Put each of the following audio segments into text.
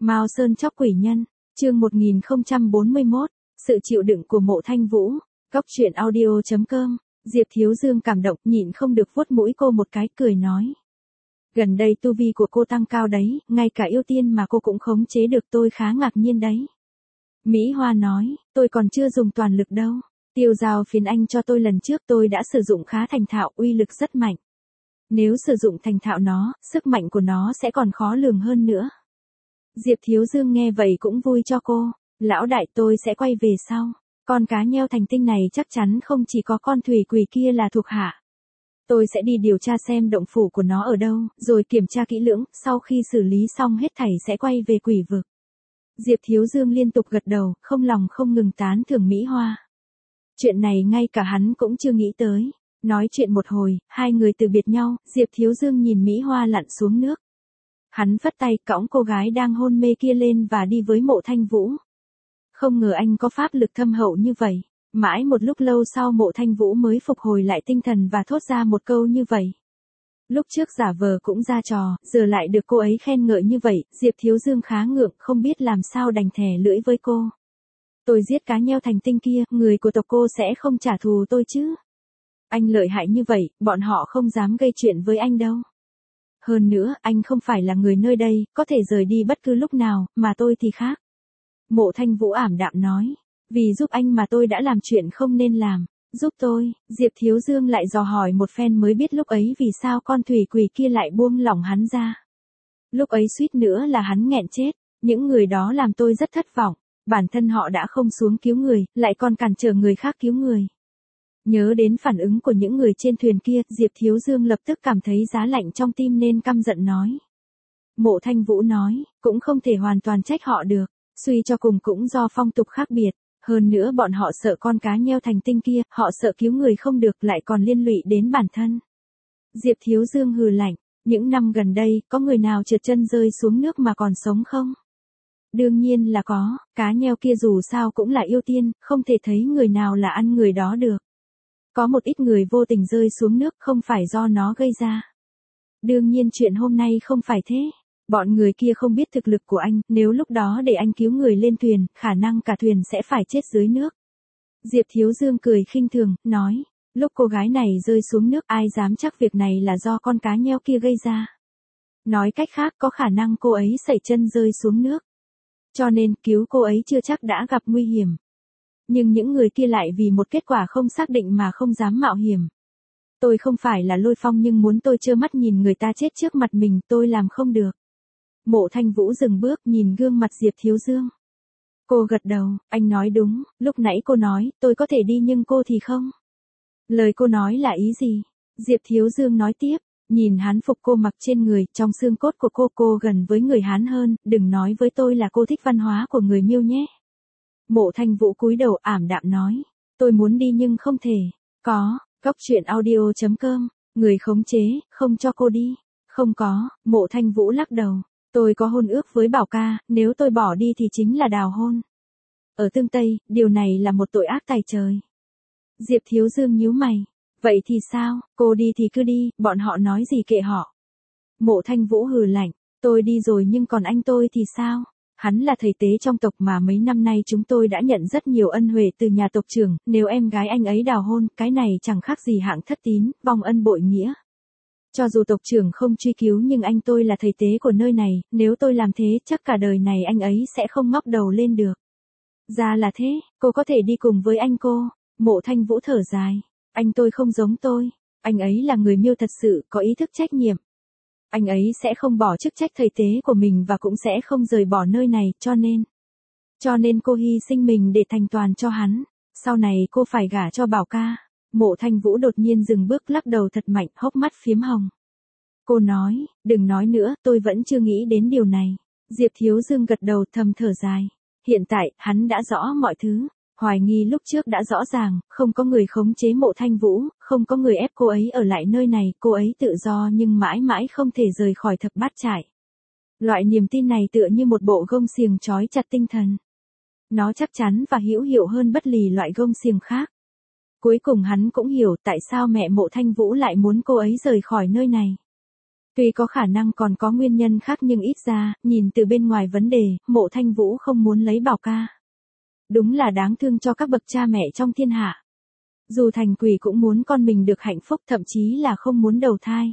Mao Sơn chóc quỷ nhân, chương 1041, sự chịu đựng của Mộ Thanh Vũ, Góc truyện audio.com, Diệp Thiếu Dương cảm động nhịn không được vuốt mũi cô một cái cười nói. Gần đây tu vi của cô tăng cao đấy, ngay cả yêu tiên mà cô cũng khống chế được, tôi khá ngạc nhiên đấy. Mỹ Hoa nói, tôi còn chưa dùng toàn lực đâu. Tiêu giao phiến anh cho tôi lần trước tôi đã sử dụng khá thành thạo, uy lực rất mạnh. Nếu sử dụng thành thạo nó, sức mạnh của nó sẽ còn khó lường hơn nữa. Diệp Thiếu Dương nghe vậy cũng vui cho cô. Lão đại, tôi sẽ quay về sau. Con cá nheo thành tinh này chắc chắn không chỉ có con thủy quỷ kia là thuộc hạ. Tôi sẽ đi điều tra xem động phủ của nó ở đâu, rồi kiểm tra kỹ lưỡng, sau khi xử lý xong hết thảy sẽ quay về quỷ vực. Diệp Thiếu Dương liên tục gật đầu, không lòng không ngừng tán thưởng Mỹ Hoa. Chuyện này ngay cả hắn cũng chưa nghĩ tới. Nói chuyện một hồi, hai người từ biệt nhau, Diệp Thiếu Dương nhìn Mỹ Hoa lặn xuống nước. Hắn phất tay cõng cô gái đang hôn mê kia lên và đi với Mộ Thanh Vũ. Không ngờ anh có pháp lực thâm hậu như vậy. Mãi một lúc lâu sau Mộ Thanh Vũ mới phục hồi lại tinh thần và thốt ra một câu như vậy. Lúc trước giả vờ cũng ra trò, giờ lại được cô ấy khen ngợi như vậy, Diệp Thiếu Dương khá ngượng, không biết làm sao đành thè lưỡi với cô. Tôi giết cá nheo thành tinh kia, người của tộc cô sẽ không trả thù tôi chứ. Anh lợi hại như vậy, bọn họ không dám gây chuyện với anh đâu. Hơn nữa, anh không phải là người nơi đây, có thể rời đi bất cứ lúc nào, mà tôi thì khác. Mộ Thanh Vũ ảm đạm nói, vì giúp anh mà tôi đã làm chuyện không nên làm. Giúp tôi, Diệp Thiếu Dương lại dò hỏi một phen mới biết lúc ấy vì sao con thủy quỷ kia lại buông lỏng hắn ra. Lúc ấy suýt nữa là hắn nghẹn chết, những người đó làm tôi rất thất vọng, bản thân họ đã không xuống cứu người, lại còn cản trở người khác cứu người. Nhớ đến phản ứng của những người trên thuyền kia, Diệp Thiếu Dương lập tức cảm thấy giá lạnh trong tim nên căm giận nói. Mộ Thanh Vũ nói, cũng không thể hoàn toàn trách họ được, suy cho cùng cũng do phong tục khác biệt. Hơn nữa bọn họ sợ con cá nheo thành tinh kia, họ sợ cứu người không được lại còn liên lụy đến bản thân. Diệp Thiếu Dương hừ lạnh, những năm gần đây, có người nào trượt chân rơi xuống nước mà còn sống không? Đương nhiên là có, cá nheo kia dù sao cũng là yêu tiên, không thể thấy người nào là ăn người đó được. Có một ít người vô tình rơi xuống nước không phải do nó gây ra. Đương nhiên chuyện hôm nay không phải thế. Bọn người kia không biết thực lực của anh, nếu lúc đó để anh cứu người lên thuyền, khả năng cả thuyền sẽ phải chết dưới nước. Diệp Thiếu Dương cười khinh thường, nói, lúc cô gái này rơi xuống nước ai dám chắc việc này là do con cá nheo kia gây ra. Nói cách khác có khả năng cô ấy sẩy chân rơi xuống nước. Cho nên cứu cô ấy chưa chắc đã gặp nguy hiểm. Nhưng những người kia lại vì một kết quả không xác định mà không dám mạo hiểm. Tôi không phải là Lôi Phong nhưng muốn tôi trơ mắt nhìn người ta chết trước mặt mình tôi làm không được. Mộ Thanh Vũ dừng bước nhìn gương mặt Diệp Thiếu Dương. Cô gật đầu, anh nói đúng, lúc nãy cô nói, tôi có thể đi nhưng cô thì không. Lời cô nói là ý gì? Diệp Thiếu Dương nói tiếp, nhìn hán phục cô mặc trên người, trong xương cốt của cô gần với người Hán hơn, đừng nói với tôi là cô thích văn hóa của người Miêu nhé. Mộ Thanh Vũ cúi đầu ảm đạm nói, tôi muốn đi nhưng không thể. Có, Góc truyện audio.com, người khống chế, không cho cô đi. Không có, Mộ Thanh Vũ lắc đầu. Tôi có hôn ước với Bảo ca, nếu tôi bỏ đi thì chính là đào hôn. Ở Tương Tây, điều này là một tội ác tày trời. Diệp Thiếu Dương nhíu mày. Vậy thì sao, cô đi thì cứ đi, bọn họ nói gì kệ họ. Mộ Thanh Vũ hừ lạnh, tôi đi rồi nhưng còn anh tôi thì sao? Hắn là thầy tế trong tộc mà mấy năm nay chúng tôi đã nhận rất nhiều ân huệ từ nhà tộc trưởng, nếu em gái anh ấy đào hôn, cái này chẳng khác gì hạng thất tín, vong ân bội nghĩa. Cho dù tộc trưởng không truy cứu nhưng anh tôi là thầy tế của nơi này, nếu tôi làm thế chắc cả đời này anh ấy sẽ không ngóc đầu lên được. Ra là thế, cô có thể đi cùng với anh cô. Mộ Thanh Vũ thở dài, anh tôi không giống tôi, anh ấy là người Miêu thật sự, có ý thức trách nhiệm. Anh ấy sẽ không bỏ chức trách thầy tế của mình và cũng sẽ không rời bỏ nơi này, cho nên cô hy sinh mình để thành toàn cho hắn. Sau này cô phải gả cho Bảo ca. Mộ Thanh Vũ đột nhiên dừng bước lắc đầu thật mạnh, hốc mắt phiếm hồng. Cô nói, đừng nói nữa, tôi vẫn chưa nghĩ đến điều này. Diệp Thiếu Dương gật đầu thầm thở dài. Hiện tại, hắn đã rõ mọi thứ. Hoài nghi lúc trước đã rõ ràng, không có người khống chế Mộ Thanh Vũ, không có người ép cô ấy ở lại nơi này, cô ấy tự do nhưng mãi mãi không thể rời khỏi Thập Bát Trại. Loại niềm tin này tựa như một bộ gông xiềng trói chặt tinh thần. Nó chắc chắn và hữu hiệu hơn bất lì loại gông xiềng khác. Cuối cùng hắn cũng hiểu tại sao mẹ Mộ Thanh Vũ lại muốn cô ấy rời khỏi nơi này. Tuy có khả năng còn có nguyên nhân khác nhưng ít ra, nhìn từ bên ngoài vấn đề, Mộ Thanh Vũ không muốn lấy Bảo ca. Đúng là đáng thương cho các bậc cha mẹ trong thiên hạ. Dù thành quỷ cũng muốn con mình được hạnh phúc, thậm chí là không muốn đầu thai.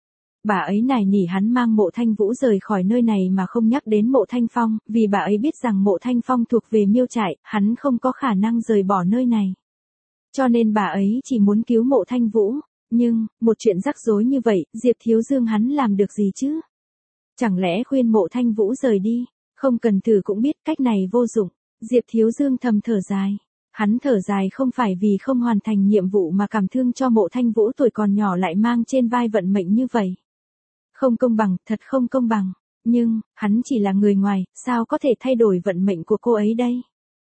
Bà ấy nài nỉ hắn mang Mộ Thanh Vũ rời khỏi nơi này mà không nhắc đến Mộ Thanh Phong, vì bà ấy biết rằng Mộ Thanh Phong thuộc về Miêu Trại, hắn không có khả năng rời bỏ nơi này. Cho nên bà ấy chỉ muốn cứu Mộ Thanh Vũ. Nhưng, một chuyện rắc rối như vậy, Diệp Thiếu Dương hắn làm được gì chứ? Chẳng lẽ khuyên Mộ Thanh Vũ rời đi? Không cần thử cũng biết cách này vô dụng. Diệp Thiếu Dương thầm thở dài. Hắn thở dài không phải vì không hoàn thành nhiệm vụ mà cảm thương cho Mộ Thanh Vũ tuổi còn nhỏ lại mang trên vai vận mệnh như vậy. Không công bằng, thật không công bằng. Nhưng, hắn chỉ là người ngoài, sao có thể thay đổi vận mệnh của cô ấy đây?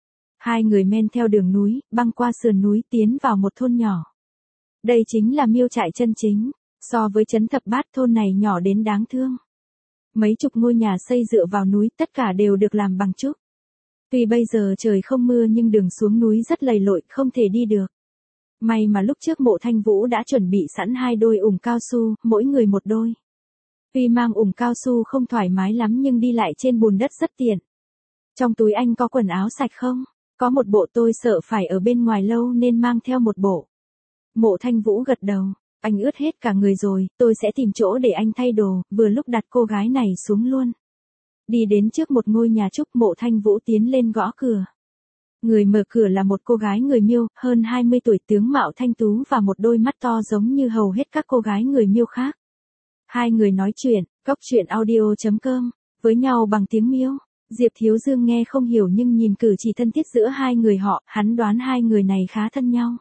Hai người men theo đường núi, băng qua sườn núi tiến vào một thôn nhỏ. Đây chính là Miêu Trại chân chính, so với trấn Thập Bát thôn này nhỏ đến đáng thương. Mấy chục ngôi nhà xây dựa vào núi, tất cả đều được làm bằng trúc. Tuy bây giờ trời không mưa nhưng đường xuống núi rất lầy lội, không thể đi được. May mà lúc trước Mộ Thanh Vũ đã chuẩn bị sẵn 2 đôi ủng cao su, mỗi người một đôi. Tuy mang ủng cao su không thoải mái lắm nhưng đi lại trên bùn đất rất tiện. Trong túi anh có quần áo sạch không? Có một bộ, tôi sợ phải ở bên ngoài lâu nên mang theo một bộ. Mộ Thanh Vũ gật đầu, anh ướt hết cả người rồi, tôi sẽ tìm chỗ để anh thay đồ, vừa lúc đặt cô gái này xuống luôn. Đi đến trước một ngôi nhà trúc, Mộ Thanh Vũ tiến lên gõ cửa. Người mở cửa là một cô gái người Miêu, hơn 20 tuổi, tướng mạo thanh tú và một đôi mắt to giống như hầu hết các cô gái người Miêu khác. Hai người nói chuyện, coctruyện.audio.com, với nhau bằng tiếng Miêu. Diệp Thiếu Dương nghe không hiểu nhưng nhìn cử chỉ thân thiết giữa hai người họ, hắn đoán hai người này khá thân nhau.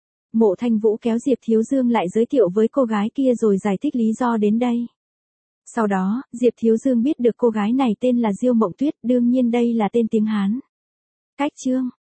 Mộ Thanh Vũ kéo Diệp Thiếu Dương lại giới thiệu với cô gái kia rồi giải thích lý do đến đây. Sau đó, Diệp Thiếu Dương biết được cô gái này tên là Diêu Mộng Tuyết, đương nhiên đây là tên tiếng Hán. Cách chương